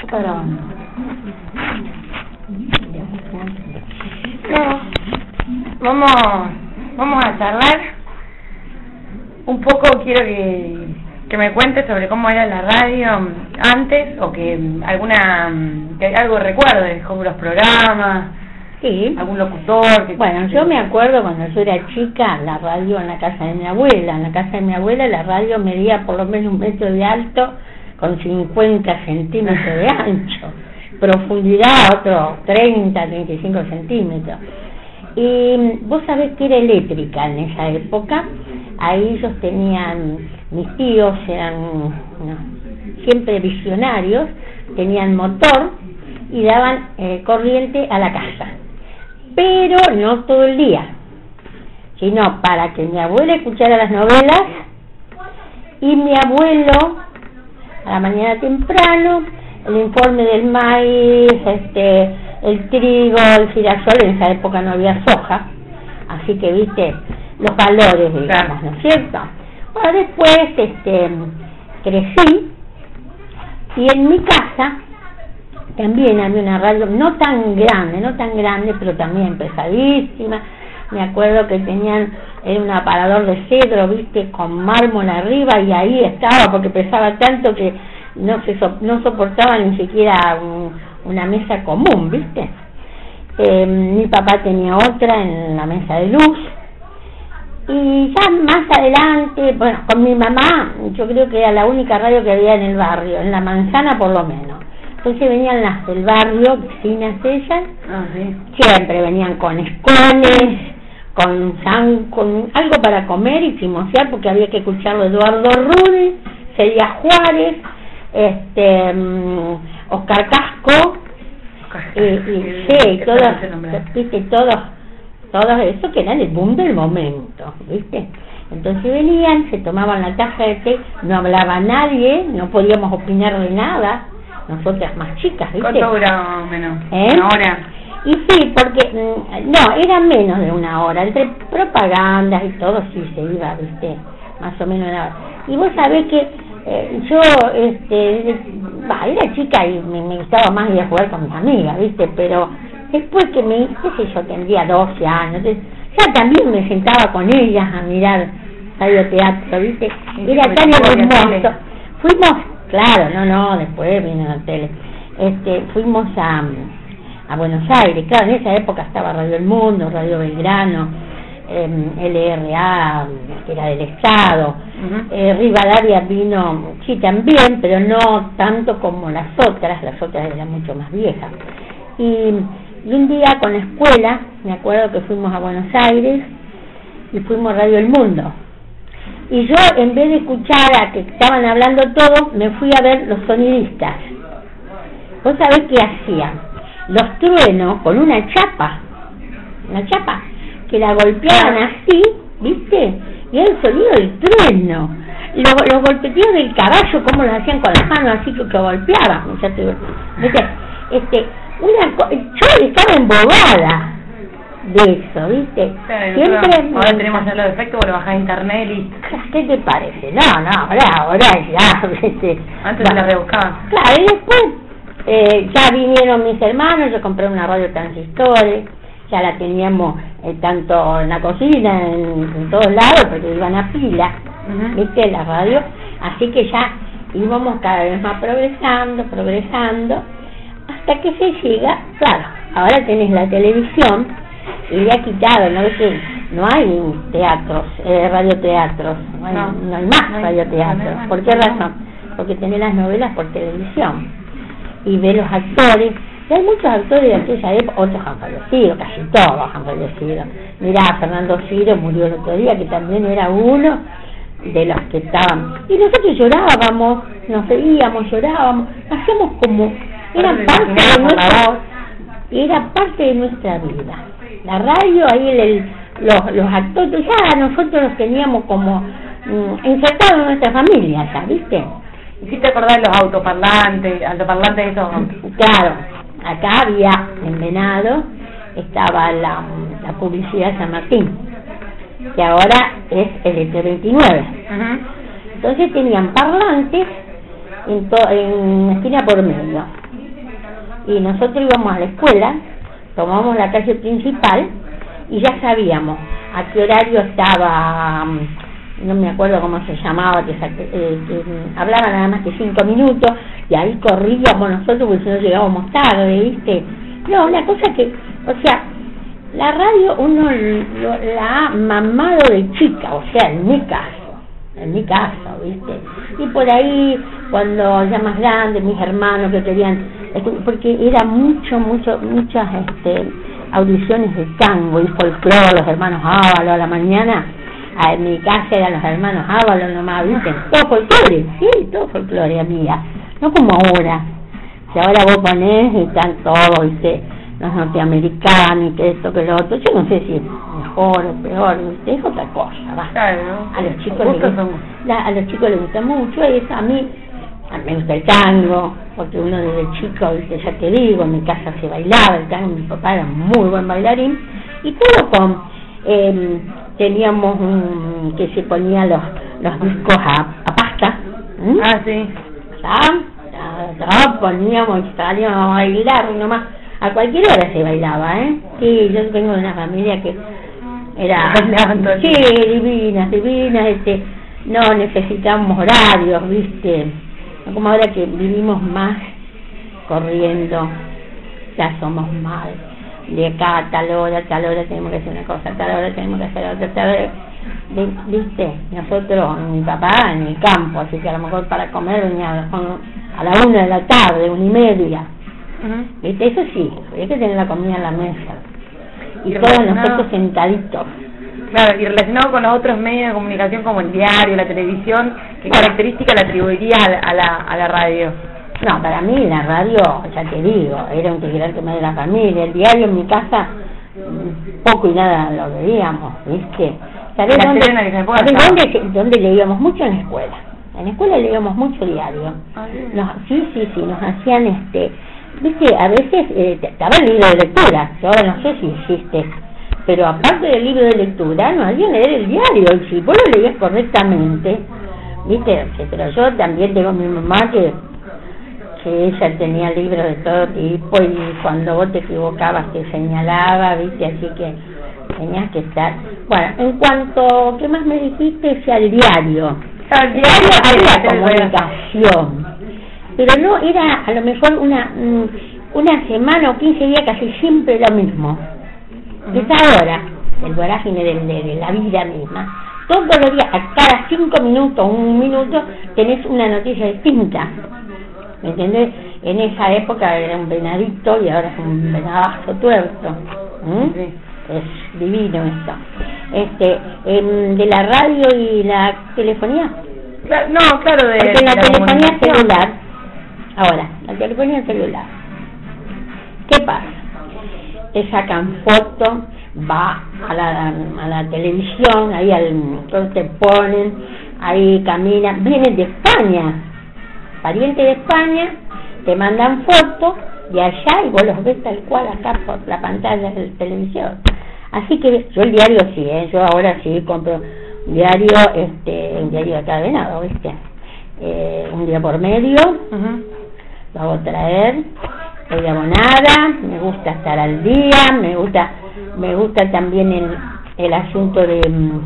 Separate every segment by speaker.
Speaker 1: está grabando.
Speaker 2: No, vamos a charlar un poco. Quiero que me cuentes sobre cómo era la radio antes, o que algo recuerdes, como los programas.
Speaker 1: Sí.
Speaker 2: ¿Algún locutor?
Speaker 1: Bueno, yo me acuerdo cuando yo era chica, la radio en la casa de mi abuela. En la casa de mi abuela la radio medía por lo menos 1 metro de alto con 50 centímetros de ancho. Profundidad otro 30, 35 centímetros. Y vos sabés que era eléctrica en esa época. Ahí ellos tenían, mis tíos eran siempre visionarios, tenían motor y daban corriente a la casa. Pero no todo el día, sino para que mi abuela escuchara las novelas y mi abuelo a la mañana temprano el informe del maíz, el trigo, el girasol. En esa época no había soja, así que viste los valores, digamos, ¿no es cierto? Bueno, después crecí y en mi casa también había una radio no tan grande, pero también pesadísima. Me acuerdo que tenían un aparador de cedro, viste, con mármol arriba, y ahí estaba, porque pesaba tanto que no soportaba ni siquiera una mesa común, viste. Mi papá tenía otra en la mesa de luz. Y ya más adelante, bueno, con mi mamá, yo creo que era la única radio que había en el barrio, en la manzana por lo menos. Entonces venían las del barrio, vecinas ellas, siempre venían con escones, con algo para comer y chismosear, porque había que escucharlo Eduardo Rude, Celia Juárez, Oscar Casco, y todos eso que eran el boom del momento, ¿viste? Entonces venían, se tomaban la taza de té, no hablaba nadie, no podíamos opinar de nada, nosotras más chicas, ¿viste?
Speaker 2: ¿Cuánto duraba menos?
Speaker 1: ¿Una
Speaker 2: hora?
Speaker 1: Y sí, porque, no, era menos de 1 hora, entre propagandas y todo, sí se iba, ¿viste? Más o menos 1 hora. Y vos sabés que yo, era chica y me gustaba más ir a jugar con mis amigas, ¿viste? Pero después que qué sé yo, tendría 12 años, entonces ya también me sentaba con ellas a mirar radioteatro, ¿viste? Era tan hermoso. Fuimos, claro, después vino la tele. Fuimos a Buenos Aires, claro, en esa época estaba Radio El Mundo, Radio Belgrano, LRA, que era del Estado. Rivadavia vino, sí, también, pero no tanto como las otras eran mucho más viejas. Y un día con la escuela, me acuerdo que fuimos a Buenos Aires y fuimos a Radio El Mundo. Y yo, en vez de escuchar a que estaban hablando todos, me fui a ver los sonidistas. ¿Vos sabés qué hacían? Los truenos con una chapa, que la golpeaban así, ¿viste? Y era el sonido del trueno. Los golpeteos del caballo, cómo los hacían con las manos, así que golpeaban. ¿Viste? Yo estaba embobada de eso, ¿viste?
Speaker 2: Claro, siempre ahora tenemos ya los efectos, pero bajás internet y listo.
Speaker 1: ¿Qué te parece? No, ahora ya, ¿viste?
Speaker 2: Antes la rebuscaban.
Speaker 1: Claro, y después ya vinieron mis hermanos, yo compré una radio transistores, ya la teníamos tanto en la cocina, en todos lados, porque iban a pila, ¿viste? La radio, así que ya íbamos cada vez más progresando, hasta que se llega, claro, ahora tenés la televisión y le ha quitado, ¿no? Que no hay teatros, radioteatros, no hay más radioteatros. ¿Por qué razón? Porque tenés las novelas por televisión y ves los actores, y hay muchos actores de aquella época, otros han fallecido, casi todos han fallecido. Mirá, Fernando Ciro murió el otro día, que también era uno de los que estaban, y nosotros llorábamos, nos reíamos, llorábamos, hacíamos como, era parte de nuestra vida. La radio, ahí los actores, ya nosotros los teníamos como insertados en nuestra familia, ya, ¿viste?
Speaker 2: ¿Y si te acordás de los altoparlantes esos?
Speaker 1: Claro, acá había, en Venado, estaba la publicidad de San Martín, que ahora es el ET29. Entonces tenían parlantes en esquina por medio. y nosotros íbamos a la escuela, tomamos la calle principal y ya sabíamos a qué horario estaba, no me acuerdo cómo se llamaba, que hablaba nada más que 5 minutos, y ahí corríamos nosotros porque si no llegábamos tarde, ¿viste? No, una cosa que, o sea, la radio uno la ha mamado de chica, o sea, en mi caso, ¿viste? Y por ahí, cuando ya más grande, mis hermanos que querían, porque era muchas audiciones de tango y folclore, los hermanos Ábalos a la mañana, en mi casa eran los hermanos Ábalos nomás, ¿viste? Todo folclore, sí, todo folclore, amiga, no como ahora, si ahora vos ponés y están todos, ¿viste? Los norteamericanos y que esto, que lo otro, yo no sé si es mejor o peor, ¿viste? Es otra cosa, va.
Speaker 2: Claro,
Speaker 1: a los chicos les gusta mucho, y a mí me gusta el tango, porque uno desde chico, ¿viste? Ya te digo, en mi casa se bailaba el tango, mi papá era muy buen bailarín, y todo teníamos que se ponía los discos a pasta.
Speaker 2: Ah, sí.
Speaker 1: Poníamos y salíamos a bailar nomás. A cualquier hora se bailaba, ¿eh? Sí, yo tengo una familia que era... Sí, divinas, no necesitamos horarios, ¿viste? No como ahora que vivimos más corriendo, ya somos mal. De acá a tal hora tenemos que hacer una cosa, a tal hora tenemos que hacer otra, tal hora... ¿Viste? Nosotros, mi papá en el campo, así que a lo mejor para comer venía a la 1 de la tarde, 1:30. ¿Viste? Eso sí, hay que tener la comida en la mesa y todos nosotros sentaditos.
Speaker 2: Claro, y relacionado con los otros medios de comunicación como el diario, la televisión, ¿qué característica le atribuiría a la radio?
Speaker 1: No, para mí la radio, ya te digo, era un integrante más de la familia. El diario en mi casa poco y nada lo veíamos, ¿viste? ¿Sabés dónde leíamos mucho? En la escuela. En la escuela leíamos mucho diario. Sí, nos hacían ¿viste? A veces estaba el libro de lectura, que ahora no sé si existe, pero aparte del libro de lectura, no había que leer el diario, y si vos lo leías correctamente, ¿viste? Pero yo también tengo mi mamá que ella tenía libros de todo tipo, y cuando vos te equivocabas te señalaba, ¿viste? Así que tenías que estar... Bueno, en cuanto, ¿qué más me dijiste? Sea el diario. El diario es la comunicación. Pero no, era a lo mejor una semana o 15 días casi siempre lo mismo. Es ahora, el vorágine de la vida misma. Todos los días, a cada 5 minutos, 1 minuto, tenés una noticia distinta. ¿Me entendés? En esa época era un venadito y ahora es un venadazo tuerto. Sí. Es divino esto. De la radio y la telefonía.
Speaker 2: Claro, de
Speaker 1: la telefonía celular. Ahora, la telefonía celular. ¿Qué pasa? Te sacan fotos, va a la televisión, ahí entonces te ponen, ahí caminan, vienen de España, parientes de España, te mandan fotos de allá y vos los ves tal cual acá por la pantalla del televisor. Así que yo el diario sí, yo ahora sí compro un diario de acá de Venado, ¿viste? Un día por medio, lo hago traer, estoy abonada, me gusta estar al día, me gusta también el asunto de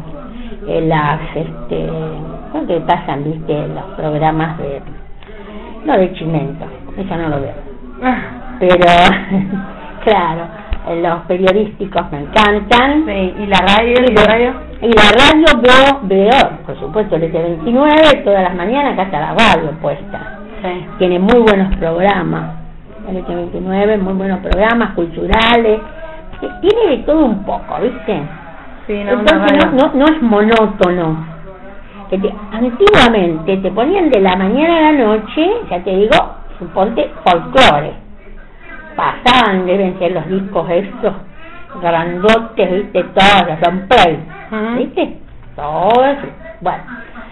Speaker 1: las ¿cómo que pasan, viste? Los programas de Chimento, eso no lo veo, pero claro, los periodísticos me encantan.
Speaker 2: Sí, y la radio,
Speaker 1: y la radio veo, por supuesto, el ET29 todas las mañanas, acá está la radio puesta. Sí. Tiene muy buenos programas, el ET29, muy buenos programas culturales, tiene de todo un poco, ¿viste?
Speaker 2: Sí,
Speaker 1: entonces no es monótono. Antiguamente te ponían de la mañana a la noche, ya te digo, suponte folclore, pasaban, deben ser los discos estos grandotes, ¿viste? Todos los long play, ¿viste? Todo eso. Bueno,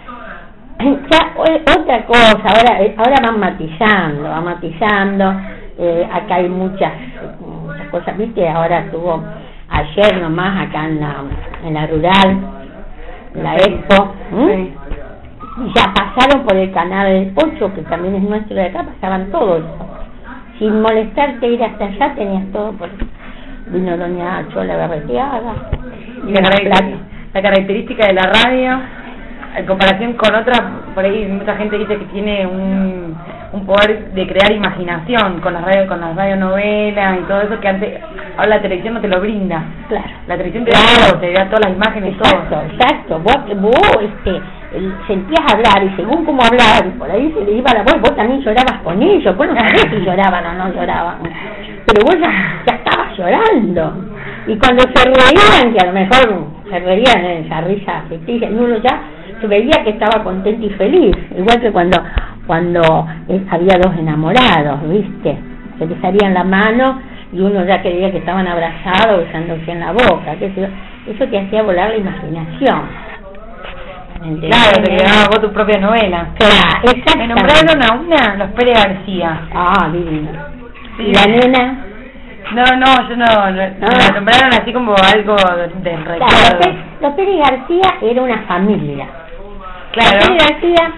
Speaker 1: ya otra cosa, ahora van matizando, acá hay muchas cosas, ¿viste? Ahora estuvo ayer nomás acá en la rural, la Expo, sí. Y ya pasaron por el canal 8, que también es nuestro de acá, pasaban todo eso. sin molestarte ir hasta allá, tenías todo. Vino doña Chola Berreteaga.
Speaker 2: Y la característica de la radio, en comparación con otras, por ahí mucha gente dice que tiene un poder de crear imaginación con las radionovelas y todo eso que antes, ahora la televisión no te lo brinda.
Speaker 1: Claro.
Speaker 2: La televisión te da todas las imágenes, todo.
Speaker 1: Exacto. Vos sentías hablar y según cómo hablaban, y por ahí se le iba la voz, vos también llorabas con ellos, vos no sabés si lloraban o no lloraban, pero vos ya estabas llorando. Y cuando se reían, que a lo mejor se reían en esa risa ficticia, y uno ya se veía que estaba contento y feliz, igual que cuando había dos enamorados, ¿viste? Se les salían la mano y uno ya creía que estaban abrazados, besándose en la boca, eso te hacía volar la imaginación. ¿Entendés?
Speaker 2: Claro, te quedabas vos tu propia novela.
Speaker 1: Claro, exacto.
Speaker 2: Me nombraron a una, los Pérez García.
Speaker 1: Ah, divino.
Speaker 2: Sí.
Speaker 1: ¿Y la nena?
Speaker 2: No, yo no. La nombraron así como algo del recuerdo.
Speaker 1: Claro, los Pérez García era una familia.
Speaker 2: Claro.
Speaker 1: Los Pérez García,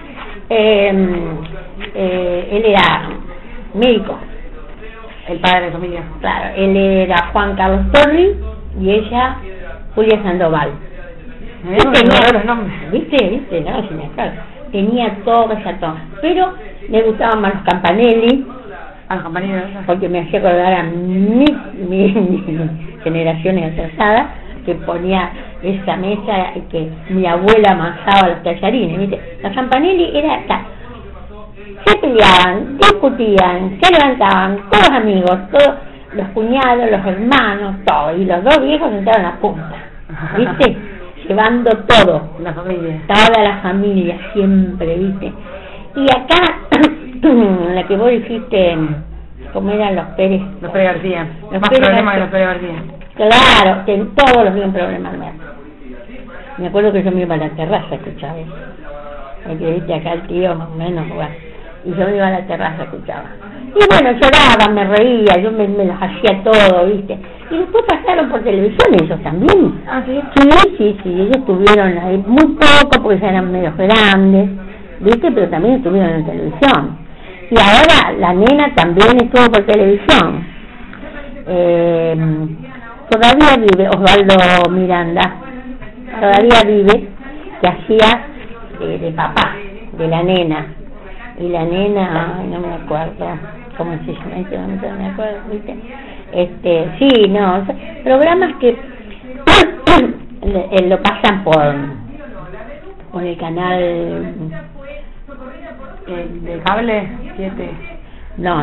Speaker 1: él era médico.
Speaker 2: El padre de familia.
Speaker 1: Claro, él era Juan Carlos Torri y ella Julia Sandoval.
Speaker 2: Tenía los nombres.
Speaker 1: ¿Viste? No, sin estar. Tenía todo, pero me gustaban más los Campanelli.
Speaker 2: A los Campanelli,
Speaker 1: porque me hacía acordar a mi generaciones atrasadas, que ponía esa mesa que mi abuela amasaba los tallarines, ¿viste? Los Campanelli era se peleaban, discutían, se levantaban, todos amigos, todos los cuñados, los hermanos, todo, y los dos viejos sentados en la punta, ¿viste? Llevando todo,
Speaker 2: la familia,
Speaker 1: toda la familia siempre, ¿viste? Y acá, la que vos dijiste, ¿cómo eran los Pérez?
Speaker 2: Los Pérez García,
Speaker 1: los
Speaker 2: más
Speaker 1: Pérez
Speaker 2: problemas de los Pérez García.
Speaker 1: Claro, todos los días un problema nuevo. Me acuerdo que yo me iba a la terraza a escuchar eso. Porque viste acá el tío más o menos, bueno, y yo me iba a la terraza a escuchar. Y bueno, lloraba, me reía, yo me los hacía todo, ¿viste? Y después pasaron por televisión ellos también.
Speaker 2: ¿Ah, sí?
Speaker 1: Sí, ellos estuvieron ahí muy poco porque ya eran medio grandes, ¿viste? Pero también estuvieron en televisión. Y ahora la nena también estuvo por televisión. Todavía vive Osvaldo Miranda, todavía vive, que hacía de papá, de la nena. Y la nena, ay, no me acuerdo cómo se llama, no me acuerdo, ¿viste? Sí, no, programas que lo pasan por el canal
Speaker 2: de cable 7.
Speaker 1: No.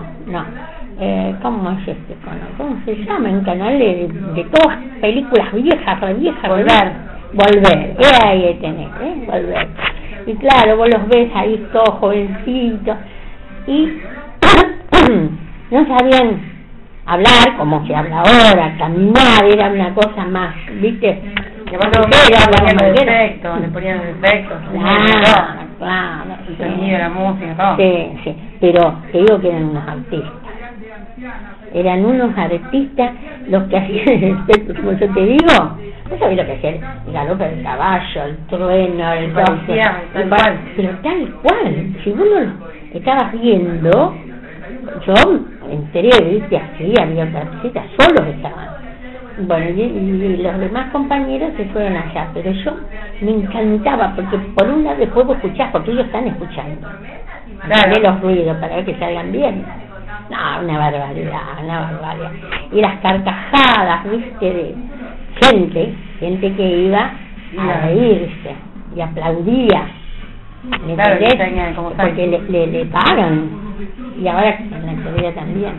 Speaker 1: ¿Cómo es este canal? ¿Cómo se llama? Un canal de todas películas viejas, Volver. Ahí tenés, Volver. Y claro, vos los ves ahí todos jovencitos y no sabían hablar como se habla ahora, caminar, era una cosa más, ¿viste?
Speaker 2: Le ponían efectos.
Speaker 1: Claro.
Speaker 2: El sonido, la música, todo.
Speaker 1: Sí, pero te digo que eran unos artistas. Eran unos artistas los que hacían el efecto, como yo te digo. ¿Vos sabés lo que hacía? El galope del caballo, el trueno, el
Speaker 2: policía, tal cual.
Speaker 1: Pero tal cual, si vos no lo estabas viendo, yo me enteré, viste, así, había tarjetas, solos estaban. Bueno, y los demás compañeros se fueron allá, pero yo me encantaba, porque por un lado después vos escuchás, porque ellos están escuchando.
Speaker 2: Claro.
Speaker 1: De los ruidos para ver que salgan bien. No, una barbaridad. Y las carcajadas, viste, de gente que iba a reírse y aplaudía. ¿Me entendés? Porque le pagan. Y ahora en la actualidad también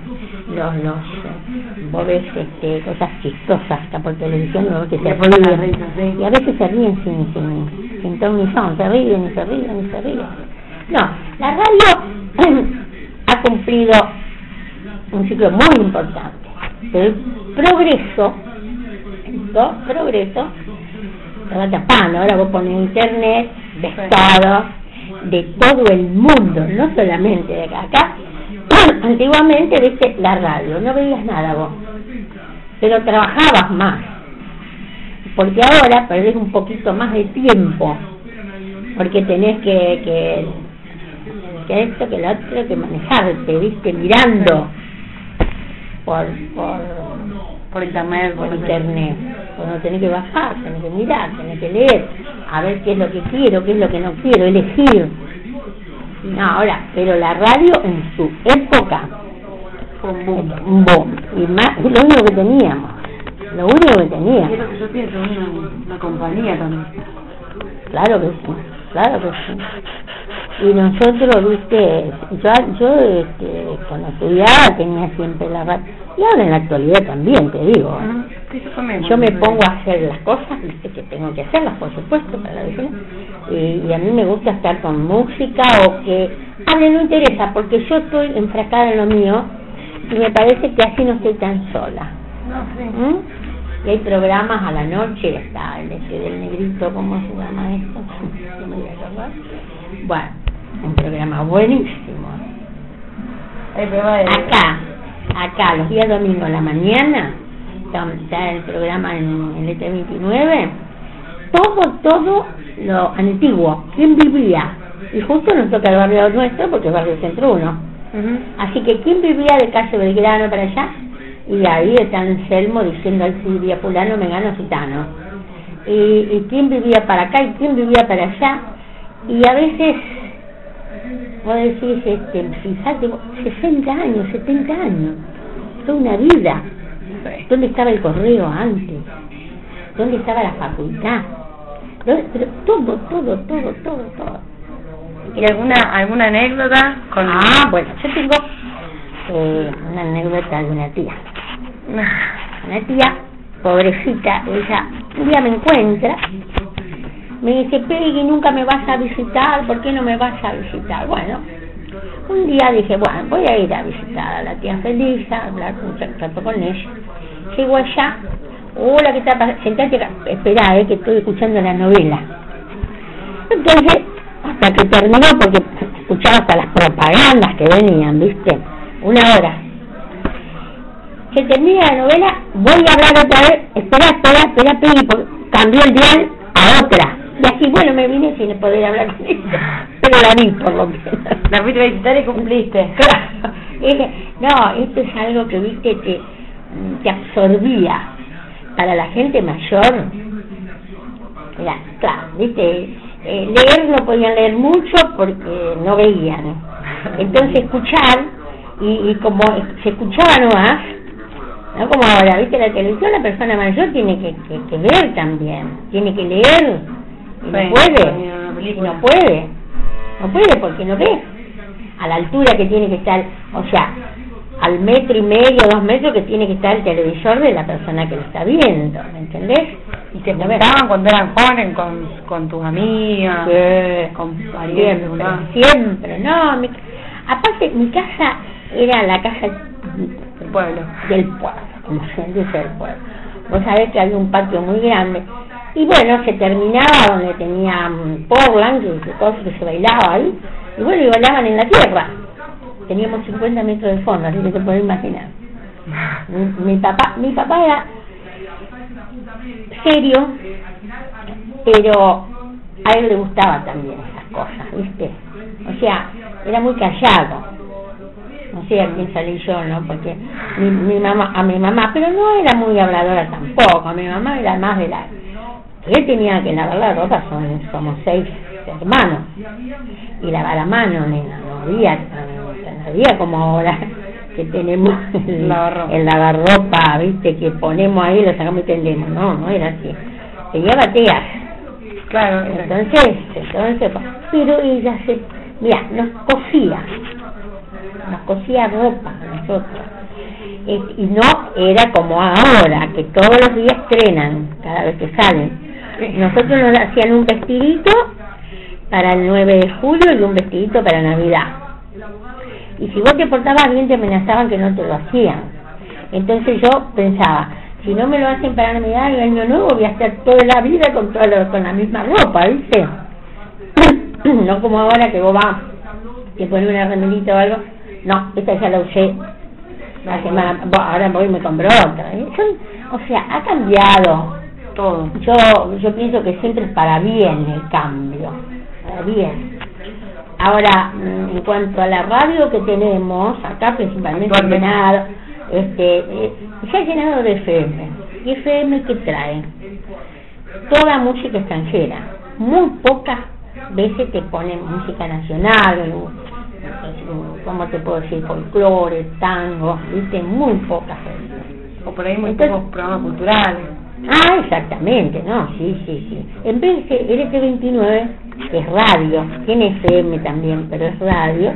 Speaker 1: vos ves cosas chistosas hasta por televisión, vos que se ríen, y a veces se ríen sin ton ni son, se ríen. No, la radio ha cumplido un ciclo muy importante, pero el progreso lo va tapando. Ahora vos pones internet, ves todo, de todo el mundo, no solamente de acá. Antiguamente, viste, la radio, no veías nada vos, pero trabajabas más, porque ahora perdés un poquito más de tiempo, porque tenés que que esto, que lo otro, que manejarte, ¿viste? Mirando por internet, pues no tenés que bajar, tenés que mirar, tenés que leer, a ver qué es lo que quiero, qué es lo que no quiero, elegir. No, ahora, pero la radio en su época fue un boom, y más, lo único que teníamos. Es lo que
Speaker 2: yo pienso, una compañía también.
Speaker 1: Claro que sí. Y nosotros, viste, yo cuando estudiaba tenía siempre la radio, y ahora en la actualidad también, te digo. Yo me pongo a hacer las cosas, viste, que tengo que hacerlas, por supuesto, para la vecina, y a mí me gusta estar con música o que hable, no interesa, porque yo estoy enfrascada en lo mío, y me parece que así no estoy tan sola. Y hay programas a la noche, está el ese del negrito, ¿cómo se llama esto? No me voy a acordar. Bueno, un programa buenísimo. Acá, los días domingos a la mañana, está el programa en el ET29, todo lo antiguo, quién vivía, y justo nos toca el barrio nuestro, porque es barrio Centro 1. Así que quién vivía de calle Belgrano para allá, y ahí está Anselmo diciendo al Silvia fulano, mengano, gitano, y quién vivía para acá y quién vivía para allá, y a veces vos decís, fíjate, 60 años, 70 años, toda una vida. ¿Dónde estaba el correo antes? ¿Dónde estaba la facultad? Pero todo.
Speaker 2: ¿Y alguna anécdota con...?
Speaker 1: Bueno, yo tengo una anécdota de una tía. Una tía, pobrecita, ella un día me encuentra, me dice, Peggy, nunca me vas a visitar, ¿por qué no me vas a visitar? Bueno, un día dije, bueno, voy a ir a visitar a la tía Felisa, hablar un rato con ella. Llego allá, hola, ¿qué está pasando? Sentate acá, esperá, que estoy escuchando la novela. Entonces, hasta que terminó, porque escuchaba hasta las propagandas que venían, ¿viste? Una hora. Se termina la novela, voy a hablar otra vez, espera, Peggy, cambió el dial a otra. Y así, bueno, me vine sin poder hablar con ella, pero la vi por lo menos.
Speaker 2: La fuiste a visitar y cumpliste.
Speaker 1: Claro. No, esto es algo que, viste, te absorbía. Para la gente mayor, era, claro, viste, leer no podían leer mucho porque no veían. Entonces escuchar, y como se escuchaba nomás, no como ahora, viste, la televisión, la persona mayor tiene que ver también, tiene que leer, y no puede porque no ve a la altura que tiene que estar, o sea, al 1,5 metros, 2 metros que tiene que estar el televisor de la persona que lo está viendo, ¿me entendés?
Speaker 2: Y se juntaban cuando eran jóvenes con tus amigas, con parientes,
Speaker 1: siempre, no, aparte mi casa era la casa
Speaker 2: del pueblo,
Speaker 1: como se dice, del pueblo. Vos sabés que había un patio muy grande, y bueno, se terminaba donde tenía Portland, que cosas que se bailaba ahí, y bueno, y bailaban en la tierra. Teníamos 50 metros de fondo, así que te puedes imaginar. Mi papá era serio, pero a él le gustaba también esas cosas, ¿viste? O sea, era muy callado. No sé a quién salí yo, ¿no? Porque a mi mamá, pero no era muy habladora tampoco. Mi mamá era más de la... Él tenía que lavar la ropa, somos 6 hermanos, y lavar a mano, nena, no había como ahora que tenemos el lavarropa, viste, que ponemos ahí, lo sacamos y tendemos. No era así, se lleva bateas.
Speaker 2: Claro.
Speaker 1: Entonces, pero ella nos cosía ropa a nosotros, y no era como ahora, que todos los días estrenan, cada vez que salen. Nosotros nos hacían un vestidito para el 9 de julio y un vestidito para Navidad. Y si vos te portabas bien, te amenazaban que no te lo hacían. Entonces yo pensaba, si no me lo hacen para Navidad y Año Nuevo, voy a estar toda la vida con la misma ropa, ¿viste? No como ahora que vos vas, te pones una remerita o algo. No, esta ya la usé la semana, ahora voy y me compro otra. O sea, ha cambiado todo. Yo pienso que siempre es para bien el cambio, para bien. Ahora, en cuanto a la radio que tenemos, acá principalmente llenado, se ha llenado de FM. ¿Y FM qué trae? Toda música extranjera. Muy pocas veces te ponen música nacional, ¿cómo te puedo decir? Folclore, tango, ¿viste? Muy pocas veces.
Speaker 2: O por ahí muy pocos programas culturales.
Speaker 1: Ah, exactamente, no, sí. En vez de LT29, que es radio, tiene FM también, pero es radio,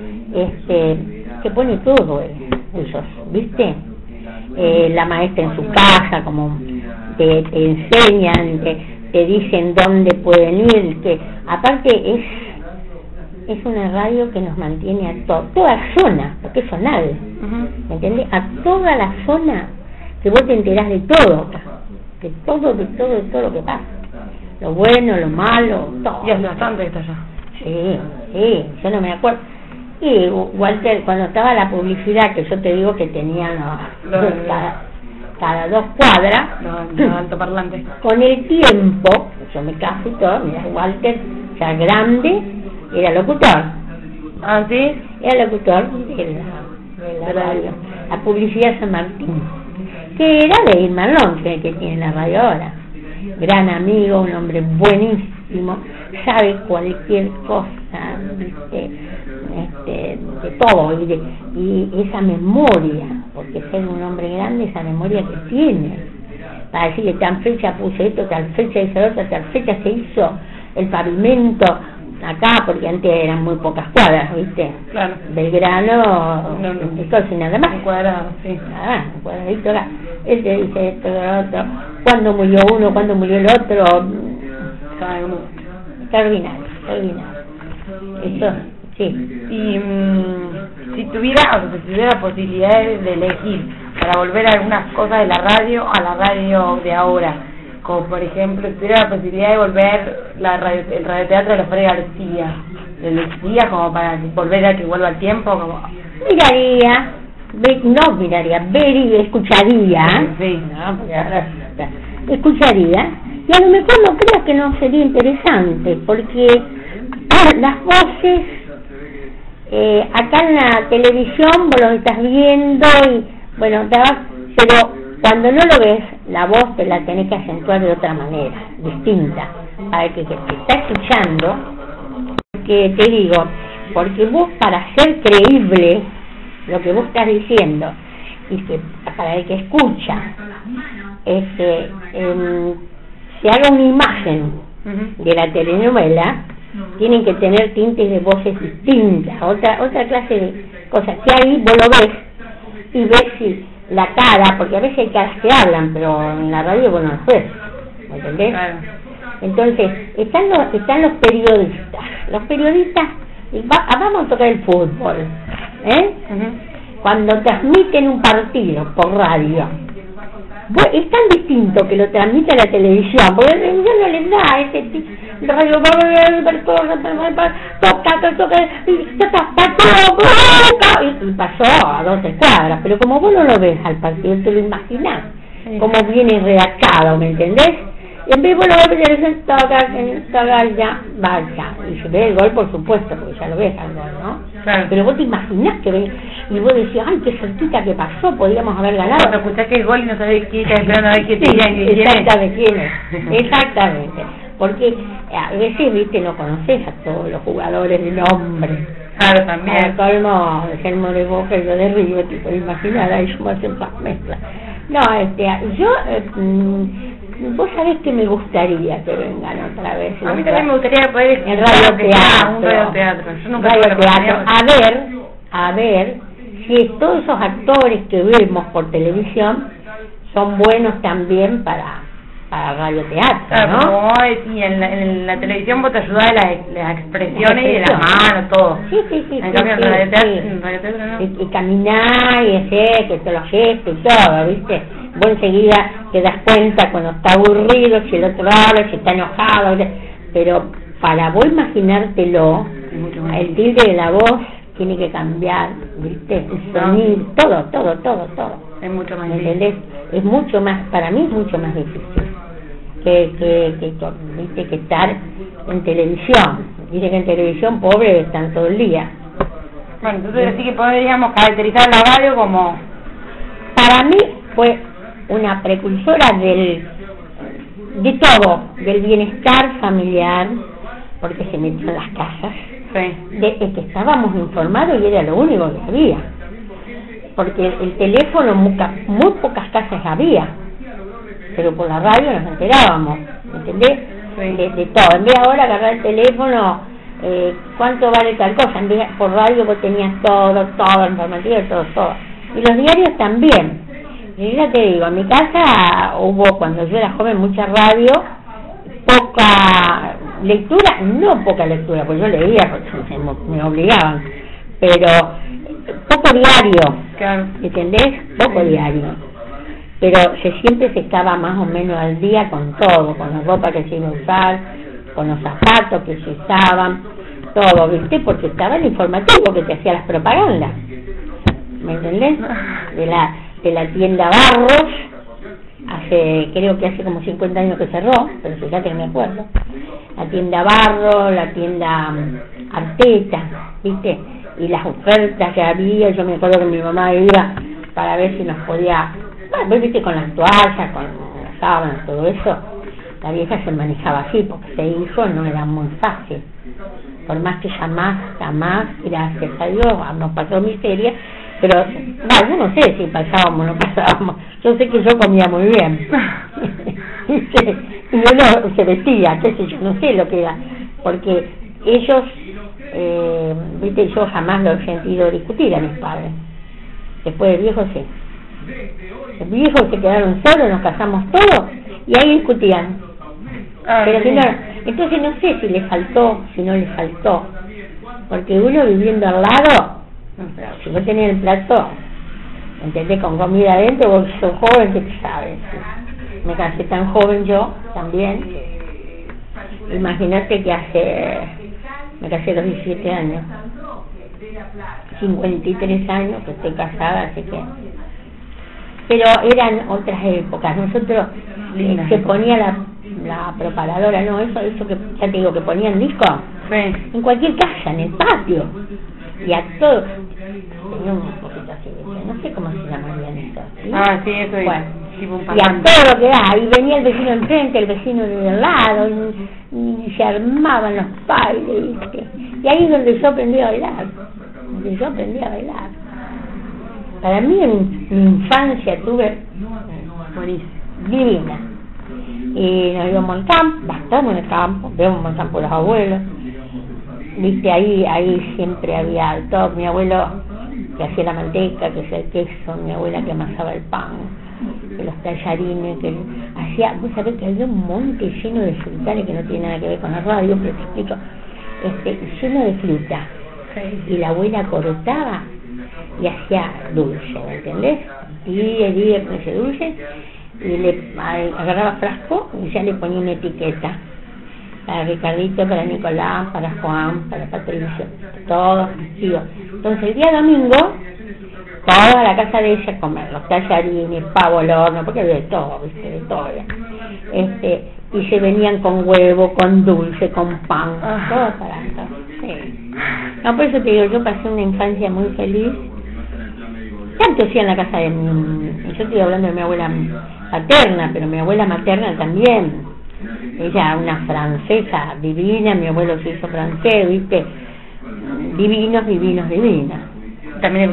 Speaker 1: se pone todo esos, ¿viste? La maestra en su casa, como te enseñan, te dicen dónde pueden ir, que aparte es una radio que nos mantiene a toda zona, porque es zonal, ¿me entendés? A toda la zona, que vos te enterás de todo acá. De todo lo que pasa, lo bueno, lo malo, todo.
Speaker 2: Y hace bastante que está allá.
Speaker 1: Sí, yo no me acuerdo. Y Walter, cuando estaba la publicidad, que yo te digo que tenían cada 2 cuadras,
Speaker 2: los altoparlantes.
Speaker 1: Con el tiempo, yo me casé y todo, mira, Walter, ya grande, era locutor.
Speaker 2: ¿Ah, sí?
Speaker 1: Era locutor de la radio, la publicidad San Martín, que era de Irma Alonso, que tiene la radio ahora. Gran amigo, un hombre buenísimo, sabe cualquier cosa, ¿viste? De todo, y esa memoria, porque ser un hombre grande, esa memoria que tiene, para decir que tal fecha puse esto, tal fecha hizo otra, tal fecha se hizo el pavimento acá, porque antes eran muy pocas cuadras, ¿viste?
Speaker 2: Claro.
Speaker 1: Belgrano, no, sin nada más.
Speaker 2: Un cuadrado, sí.
Speaker 1: Ah, un cuadradito acá. Este dice esto, lo otro. ¿Cuándo murió uno? ¿Cuándo murió el otro? Extraordinario. Eso, sí.
Speaker 2: Y si tuviera posibilidades de elegir para volver a algunas cosas de la radio a la radio de ahora, como por ejemplo, si tuviera la posibilidad de volver el radioteatro de la Fray García, ¿lo elegiría como para volver a que vuelva al tiempo? Como...
Speaker 1: vería, escucharía,
Speaker 2: sí.
Speaker 1: No, porque ahora escucharía, y a lo mejor no creo que no sería interesante, porque las voces, acá en la televisión vos lo estás viendo y bueno, pero cuando no lo ves, la voz te la tenés que acentuar de otra manera, distinta, para el que te está escuchando, que te digo, porque vos para ser creíble lo que vos estás diciendo, y que para el que escucha, se haga una imagen de la telenovela, tienen que tener tintes de voces distintas, otra clase de cosas, que ahí vos lo ves y ves si la cara, porque a veces hay caras que hablan, pero en la radio vos no las ves, ¿me entendés?
Speaker 2: Claro.
Speaker 1: Entonces, están los periodistas, vamos a tocar el fútbol, cuando transmiten un partido por radio, es tan distinto que lo transmite a la televisión, porque la televisión no les da ese radio, y pasó a 12 cuadras, pero como vos no lo ves al partido, te lo imaginás, como viene redactado, ¿me entendés? Y en vez vos lo ves, ya, vaya, y se ve el gol, por supuesto, porque ya lo ves al gol, ¿no?
Speaker 2: Claro.
Speaker 1: Pero vos te imaginás que ves, y vos decís, ay, qué cerquita que pasó, podríamos haber ganado.
Speaker 2: Cuando escuchás que el gol y no sabés quién está esperando a ver quién te diga quién es.
Speaker 1: Exactamente, porque a veces, viste, no conoces a todos los jugadores de nombre.
Speaker 2: Claro, también.
Speaker 1: Al colmo, Germo de Boca y yo de River, te puedes imaginar, ahí yo me hacen mezcla. No, yo... vos sabés que me gustaría que vengan otra vez.
Speaker 2: A mí también me gustaría poder
Speaker 1: en radioteatro.
Speaker 2: Un radioteatro. Yo nunca
Speaker 1: radioteatro. A ver si todos esos actores que vemos por televisión son buenos también para radioteatro,
Speaker 2: claro,
Speaker 1: ¿no?
Speaker 2: Como sí, en la televisión vos te ayudás de las expresiones y de las manos, todo.
Speaker 1: Sí.
Speaker 2: En cambio en radioteatro no.
Speaker 1: Y caminar y hacer que todos los gestos y todo, ¿viste? Vos enseguida te das cuenta cuando está aburrido, si el otro habla, si está enojado, pero para vos imaginártelo, el tilde de la voz tiene que cambiar, ¿viste? El sonido, todo.
Speaker 2: Es mucho más
Speaker 1: difícil. ¿Entendés? Es mucho más, para mí es mucho más difícil que estar en televisión. Dice que en televisión, pobre, están todo el día.
Speaker 2: Bueno, entonces así que podríamos caracterizar la radio como...
Speaker 1: Para mí fue una precursora de todo, del bienestar familiar, porque se metió en las casas,
Speaker 2: sí.
Speaker 1: de que estábamos informados y era lo único que había, porque el teléfono muy pocas casas había, pero por la radio nos enterábamos, ¿entendés?
Speaker 2: Sí.
Speaker 1: De todo. En vez de ahora agarrar el teléfono, cuánto vale tal cosa, en vez por radio vos tenías todo informativo, todo. Y los diarios también. Y ya te digo, en mi casa hubo, cuando yo era joven, mucha radio, poca lectura, no poca lectura, porque yo leía, porque me obligaban, pero poco diario,
Speaker 2: claro.
Speaker 1: ¿Entendés? Poco diario. Pero siempre se estaba más o menos al día con todo, con la ropa que se iba a usar, con los zapatos que se usaban, todo, ¿viste? Porque estaba el informativo que te hacía las propagandas, ¿me entendés? De la tienda Barros, creo que hace como 50 años que cerró, pero fíjate que me acuerdo, la tienda Barros, la tienda Arteta, ¿viste? Y las ofertas que había, yo me acuerdo que mi mamá iba para ver si nos podía, bueno, viste, con las toallas, con las sábanas, todo eso, la vieja se manejaba así, porque ese hijo no era muy fácil, por más que jamás, gracias a Dios, nos pasó miseria, pero, yo no sé si pasábamos o no pasábamos, yo sé que yo comía muy bien, y uno se vestía, qué sé yo, no sé lo que era, porque ellos, viste, yo jamás lo he sentido discutir a mis padres, después de viejos sí. Los viejos se quedaron solos, nos casamos todos y ahí discutían. Pero sí. Entonces no sé si le faltó, si no le faltó, porque uno viviendo al lado, si vos tenés el plato, ¿entendés? Con comida adentro, vos sos joven, ¿qué te sabes? Me casé tan joven yo también. Imagínate que me casé a los 17 años, 53 años que estoy casada, así que... Pero eran otras épocas. Nosotros se ponía la propagadora, no, eso que ya te digo que ponían disco,
Speaker 2: sí.
Speaker 1: En cualquier casa, en el patio, y a todo, tenía un poquito así, no sé cómo se llamarían eso, ¿sí?
Speaker 2: Sí, eso es,
Speaker 1: bueno,
Speaker 2: tipo un
Speaker 1: y a todo lo que da, y venía el vecino enfrente, el vecino de al lado, y se armaban los bailes, ¿viste? Y ahí es donde yo aprendí a bailar, Para mí en mi infancia tuve divina, y nos íbamos al campo, estábamos en el campo, íbamos al campo los abuelos, viste, ahí siempre había todo, mi abuelo que hacía la manteca, que hacía el queso, mi abuela que amasaba el pan, que los tallarines, que hacía, vos sabés que había un monte lleno de frutales que no tiene nada que ver con la radio, pero te explico, lleno de fruta, y la abuela cortaba y hacía dulce, ¿me entendés? Día con ese dulce, y le agarraba frasco y ya le ponía una etiqueta para Ricardito, para Nicolás, para Juan, para Patricio, todos tíos. Entonces el día domingo toda la casa de ella comer los tallarines, pavo al horno, porque de todo, ¿viste? De todo. Y se venían con huevo, con dulce, con pan, todo para todo. Sí. No, por eso te digo, yo pasé una infancia muy feliz. Tanto hacía en la casa de yo estoy hablando de mi abuela paterna, pero mi abuela materna también. Ella, una francesa divina, mi abuelo se hizo francés, ¿viste? Divinos.
Speaker 2: También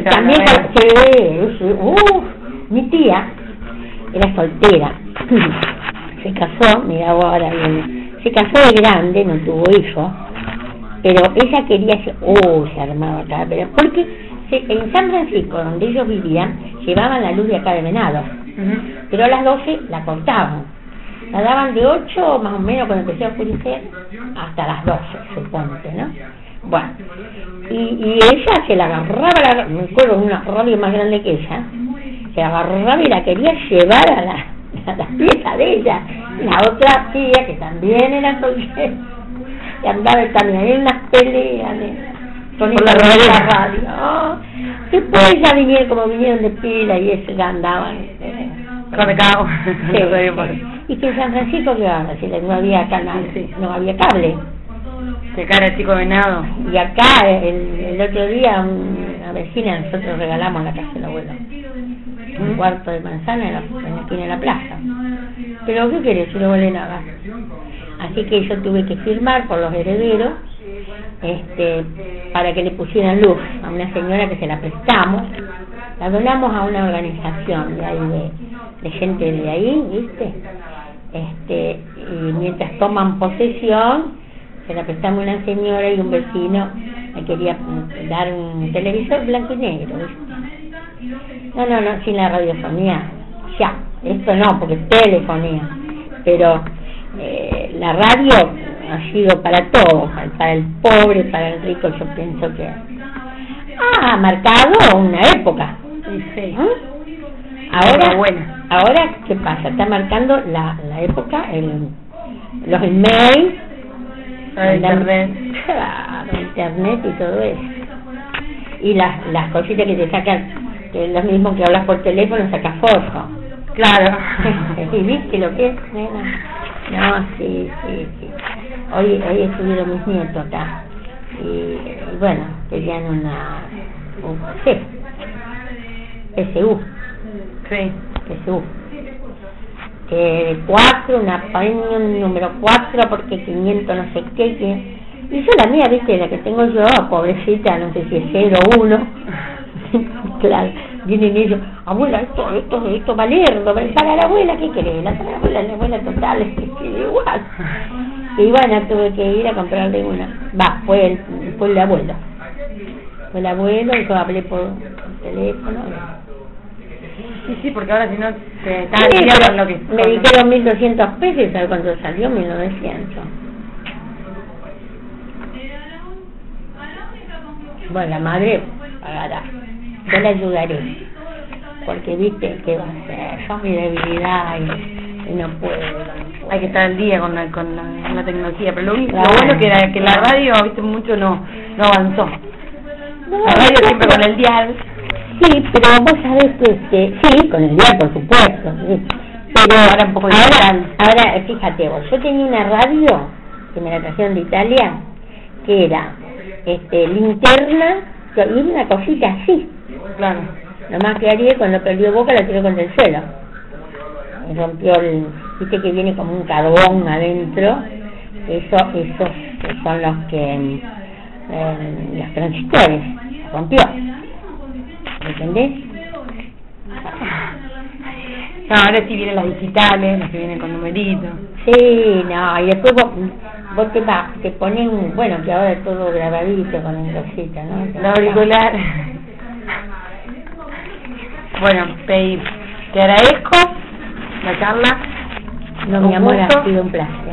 Speaker 1: mi tía era soltera. Se casó, mira ahora bien, se casó de grande, no tuvo hijos, pero ella quería se armaba acá, pero porque en San Francisco, donde ellos vivían, llevaban la luz de acá de Venado, pero a las 12 la cortaban, la daban de 8 más o menos cuando empezó a oscurecer hasta las 12, suponte, ¿no? Bueno, y ella se la agarraba, me acuerdo una radio más grande que ella, se la agarraba y la quería llevar a la pieza de ella. La otra tía, que también era soltera, que andaba también en unas peleas con la radio. Después ya vinieron de pila y eso ya andaban.
Speaker 2: Conectados.
Speaker 1: Sí. Y que en San Francisco, ¿qué ahora? Si no había canal, no había cable.
Speaker 2: De cara al chico venado.
Speaker 1: Y acá, el otro día, una vecina, nosotros regalamos la casa del abuelo. Un cuarto de manzana en la esquina de la plaza. Pero ¿qué querés si no vale nada? Así que yo tuve que firmar por los herederos para que le pusieran luz a una señora que se la prestamos. La donamos a una organización de ahí, de gente de ahí, ¿viste? Y mientras toman posesión, se la prestamos a una señora y un vecino me quería dar un televisor blanco y negro, ¿viste? No, sin la radiofonía, ya, esto no, porque es telefonía, pero la radio ha sido para todos, para el pobre, para el rico. Yo pienso que ha marcado una época.
Speaker 2: Sí.
Speaker 1: Ahora, ¿qué pasa? Está marcando la época, los emails, internet y todo eso. Y las cositas que te sacan, que es lo mismo que hablas por teléfono, sacas fotos.
Speaker 2: Claro.
Speaker 1: ¿Y viste lo que es, nena? No, sí. Hoy estuvieron mis nietos acá. Y bueno, querían PSU.
Speaker 2: Sí.
Speaker 1: PSU. Que 4, un número 4, porque 500 no sé qué. Y yo la mía, viste, la que tengo yo, pobrecita, no sé si es 0 o 1. Claro, vienen ellos, abuela, esto va lerdo, para la abuela, ¿qué querés? La abuela total, es igual. Y bueno, tuve que ir a comprarle una. Fue el abuelo. Fue el abuelo, y yo hablé por teléfono.
Speaker 2: Sí, porque ahora si no te están diciendo lo que...
Speaker 1: Me dijeron 1.200 pesos, ¿sabes cuánto salió? 1.900. Bueno, la madre pagará. Yo la ayudaré. Porque viste que va a ser, son mi debilidad y no puedo.
Speaker 2: Hay que estar al día con la tecnología. Pero lo bueno que la radio, viste, mucho no avanzó. La radio siempre con el dial.
Speaker 1: Sí, pero vos sabés que sí, con el dial, por supuesto. Sí. Pero
Speaker 2: ahora un poco digital.
Speaker 1: Ahora, fíjate vos, yo tenía una radio que me la trajeron de Italia, que era linterna, y una cosita así.
Speaker 2: Claro.
Speaker 1: Nomás que Ariel, cuando perdió boca, la tiró contra el suelo. Y rompió viste que viene como un carbón adentro. Esos son los que los transistores. Rompió. ¿Entendés?
Speaker 2: No, ahora sí vienen las digitales, las que vienen con numeritos.
Speaker 1: Sí, no, y después vos te pones bueno, que ahora es todo grabadito con un cosito, ¿no?
Speaker 2: El auricular. Bueno, te agradezco la charla.
Speaker 1: No, mi amor, ha sido un placer.